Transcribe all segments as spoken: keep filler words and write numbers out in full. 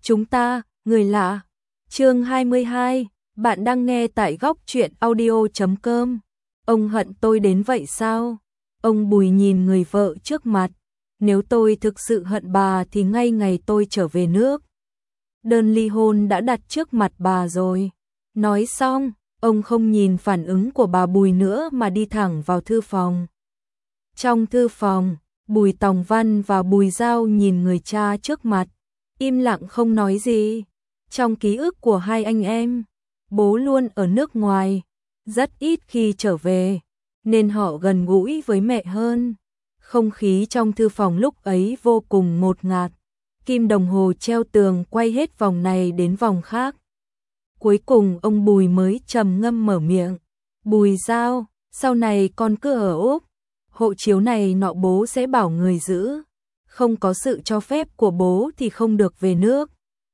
Chúng ta, người lạ. Chương hai mươi hai, bạn đang nghe tại góc truyện audio chấm com. Ông hận tôi đến vậy sao? Ông Bùi nhìn người vợ trước mặt. Nếu tôi thực sự hận bà thì ngay ngày tôi trở về nước. Đơn ly hôn đã đặt trước mặt bà rồi. Nói xong, ông không nhìn phản ứng của bà Bùi nữa mà đi thẳng vào thư phòng. Trong thư phòng, Bùi Tòng Văn và Bùi Giao nhìn người cha trước mặt, im lặng không nói gì. Trong ký ức của hai anh em, bố luôn ở nước ngoài, rất ít khi trở về, nên họ gần gũi với mẹ hơn. Không khí trong thư phòng lúc ấy vô cùng ngột ngạt, kim đồng hồ treo tường quay hết vòng này đến vòng khác. Cuối cùng ông Bùi mới trầm ngâm mở miệng, Bùi Giao, sau này con cứ ở Úc, hộ chiếu này nọ bố sẽ bảo người giữ, không có sự cho phép của bố thì không được về nước.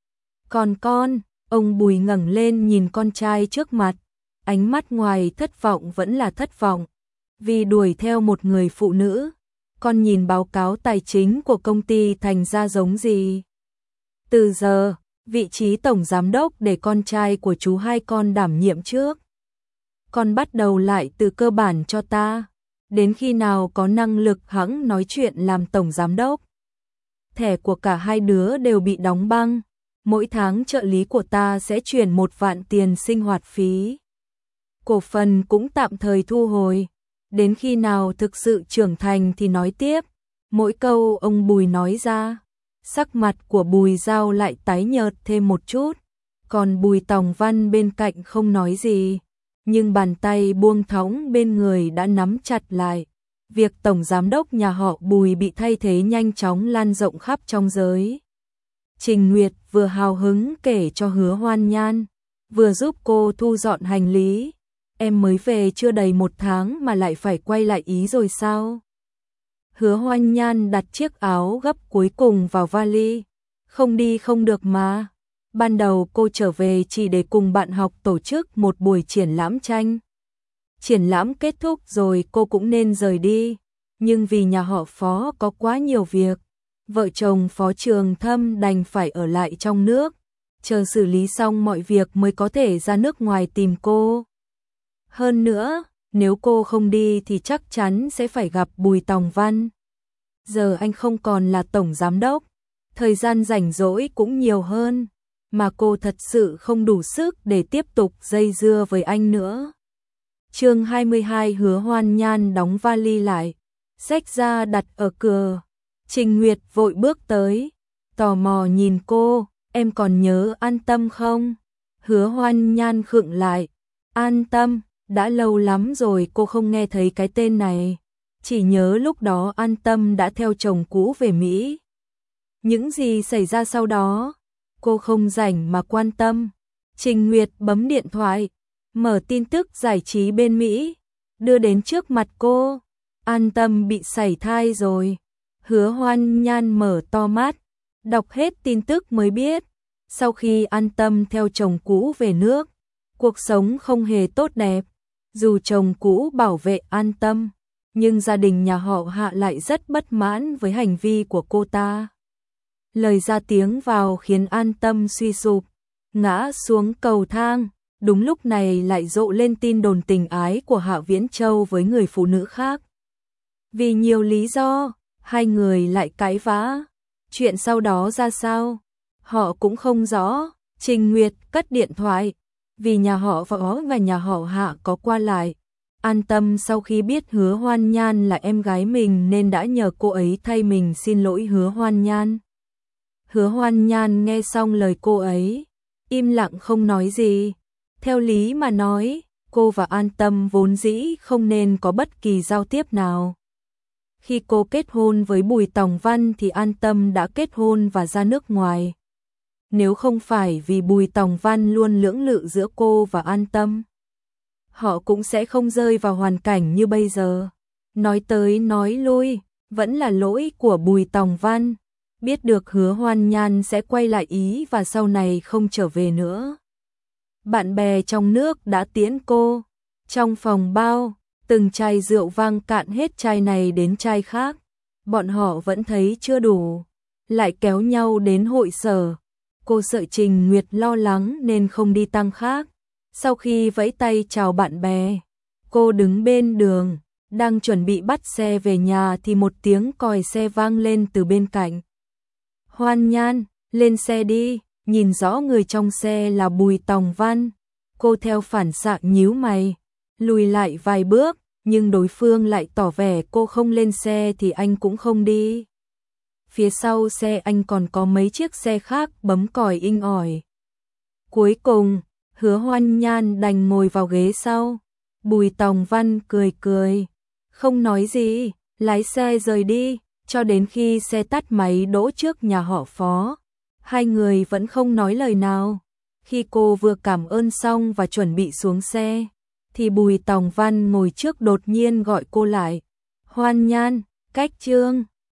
Còn con, ông Bùi ngẩng lên nhìn con trai trước mặt, ánh mắt ngoài thất vọng vẫn là thất vọng, vì đuổi theo một người phụ nữ. Con nhìn báo cáo tài chính của công ty thành ra giống gì? Từ giờ, vị trí tổng giám đốc để con trai của chú hai con đảm nhiệm trước. Con bắt đầu lại từ cơ bản cho ta, đến khi nào có năng lực hẵng nói chuyện làm tổng giám đốc. Thẻ của cả hai đứa đều bị đóng băng, mỗi tháng trợ lý của ta sẽ chuyển một vạn tiền sinh hoạt phí. Cổ phần cũng tạm thời thu hồi, đến khi nào thực sự trưởng thành thì nói tiếp. Mỗi câu ông Bùi nói ra, sắc mặt của Bùi Giao lại tái nhợt thêm một chút, còn Bùi Tòng Văn bên cạnh không nói gì, nhưng bàn tay buông thõng bên người đã nắm chặt lại. Việc tổng giám đốc nhà họ Bùi bị thay thế nhanh chóng lan rộng khắp trong giới. Trình Nguyệt vừa hào hứng kể cho Hứa Hoan Nhan, vừa giúp cô thu dọn hành lý. Em mới về chưa đầy một tháng mà lại phải quay lại Ý rồi sao? Hứa Hoan Nhan đặt chiếc áo gấp cuối cùng vào vali. Không đi không được mà. Ban đầu cô trở về chỉ để cùng bạn học tổ chức một buổi triển lãm tranh. Triển lãm kết thúc rồi cô cũng nên rời đi. Nhưng vì nhà họ Phó có quá nhiều việc, vợ chồng Phó Trường Thâm đành phải ở lại trong nước, chờ xử lý xong mọi việc mới có thể ra nước ngoài tìm cô. Hơn nữa, nếu cô không đi thì chắc chắn sẽ phải gặp Bùi Tòng Văn. Giờ anh không còn là tổng giám đốc, thời gian rảnh rỗi cũng nhiều hơn, mà cô thật sự không đủ sức để tiếp tục dây dưa với anh nữa. Chương hai mươi hai, Hứa Hoan Nhan đóng vali lại, xách ra đặt ở cửa. Trình Nguyệt vội bước tới, tò mò nhìn cô, em còn nhớ An Tâm không? Hứa Hoan Nhan khựng lại, An Tâm, đã lâu lắm rồi cô không nghe thấy cái tên này, chỉ nhớ lúc đó An Tâm đã theo chồng cũ về Mỹ. Những gì xảy ra sau đó, cô không rảnh mà quan tâm. Trình Nguyệt bấm điện thoại, mở tin tức giải trí bên Mỹ, đưa đến trước mặt cô. An Tâm bị sảy thai rồi. Hứa Hoan Nhan mở to mắt, đọc hết tin tức mới biết, sau khi An Tâm theo chồng cũ về nước, cuộc sống không hề tốt đẹp. Dù chồng cũ bảo vệ An Tâm, nhưng gia đình nhà họ Hạ lại rất bất mãn với hành vi của cô ta. Lời ra tiếng vào khiến An Tâm suy sụp, ngã xuống cầu thang. Đúng lúc này lại rộ lên tin đồn tình ái của Hạ Viễn Châu với người phụ nữ khác. Vì nhiều lý do, hai người lại cãi vã. Chuyện sau đó ra sao, họ cũng không rõ. Trình Nguyệt cất điện thoại, vì nhà họ Phó và nhà họ Hạ có qua lại. An Tâm sau khi biết Hứa Hoan Nhan là em gái mình nên đã nhờ cô ấy thay mình xin lỗi Hứa Hoan Nhan. Hứa Hoan Nhan nghe xong lời cô ấy, im lặng không nói gì. Theo lý mà nói, cô và An Tâm vốn dĩ không nên có bất kỳ giao tiếp nào. Khi cô kết hôn với Bùi Tòng Văn thì An Tâm đã kết hôn và ra nước ngoài. Nếu không phải vì Bùi Tòng Văn luôn lưỡng lự giữa cô và An Tâm, họ cũng sẽ không rơi vào hoàn cảnh như bây giờ. Nói tới nói lui, vẫn là lỗi của Bùi Tòng Văn. Biết được Hứa Hoan Nhan sẽ quay lại Ý và sau này không trở về nữa, bạn bè trong nước đã tiễn cô. Trong phòng bao, từng chai rượu vang cạn hết chai này đến chai khác. Bọn họ vẫn thấy chưa đủ, lại kéo nhau đến hội sở. Cô sợ Trình Nguyệt lo lắng nên không đi tăng khác. Sau khi vẫy tay chào bạn bè, cô đứng bên đường, đang chuẩn bị bắt xe về nhà thì một tiếng còi xe vang lên từ bên cạnh. Hoan Nhan, lên xe đi, nhìn rõ người trong xe là Bùi Tòng Văn. Cô theo phản xạ nhíu mày, lùi lại vài bước, nhưng đối phương lại tỏ vẻ cô không lên xe thì anh cũng không đi. Phía sau xe anh còn có mấy chiếc xe khác bấm còi inh ỏi. Cuối cùng, Hứa Hoan Nhan đành ngồi vào ghế sau. Bùi Tòng Văn cười cười, không nói gì, lái xe rời đi, cho đến khi xe tắt máy đỗ trước nhà họ Phó. Hai người vẫn không nói lời nào. Khi cô vừa cảm ơn xong và chuẩn bị xuống xe, thì Bùi Tòng Văn ngồi trước đột nhiên gọi cô lại. Hoan Nhan, cách Trương.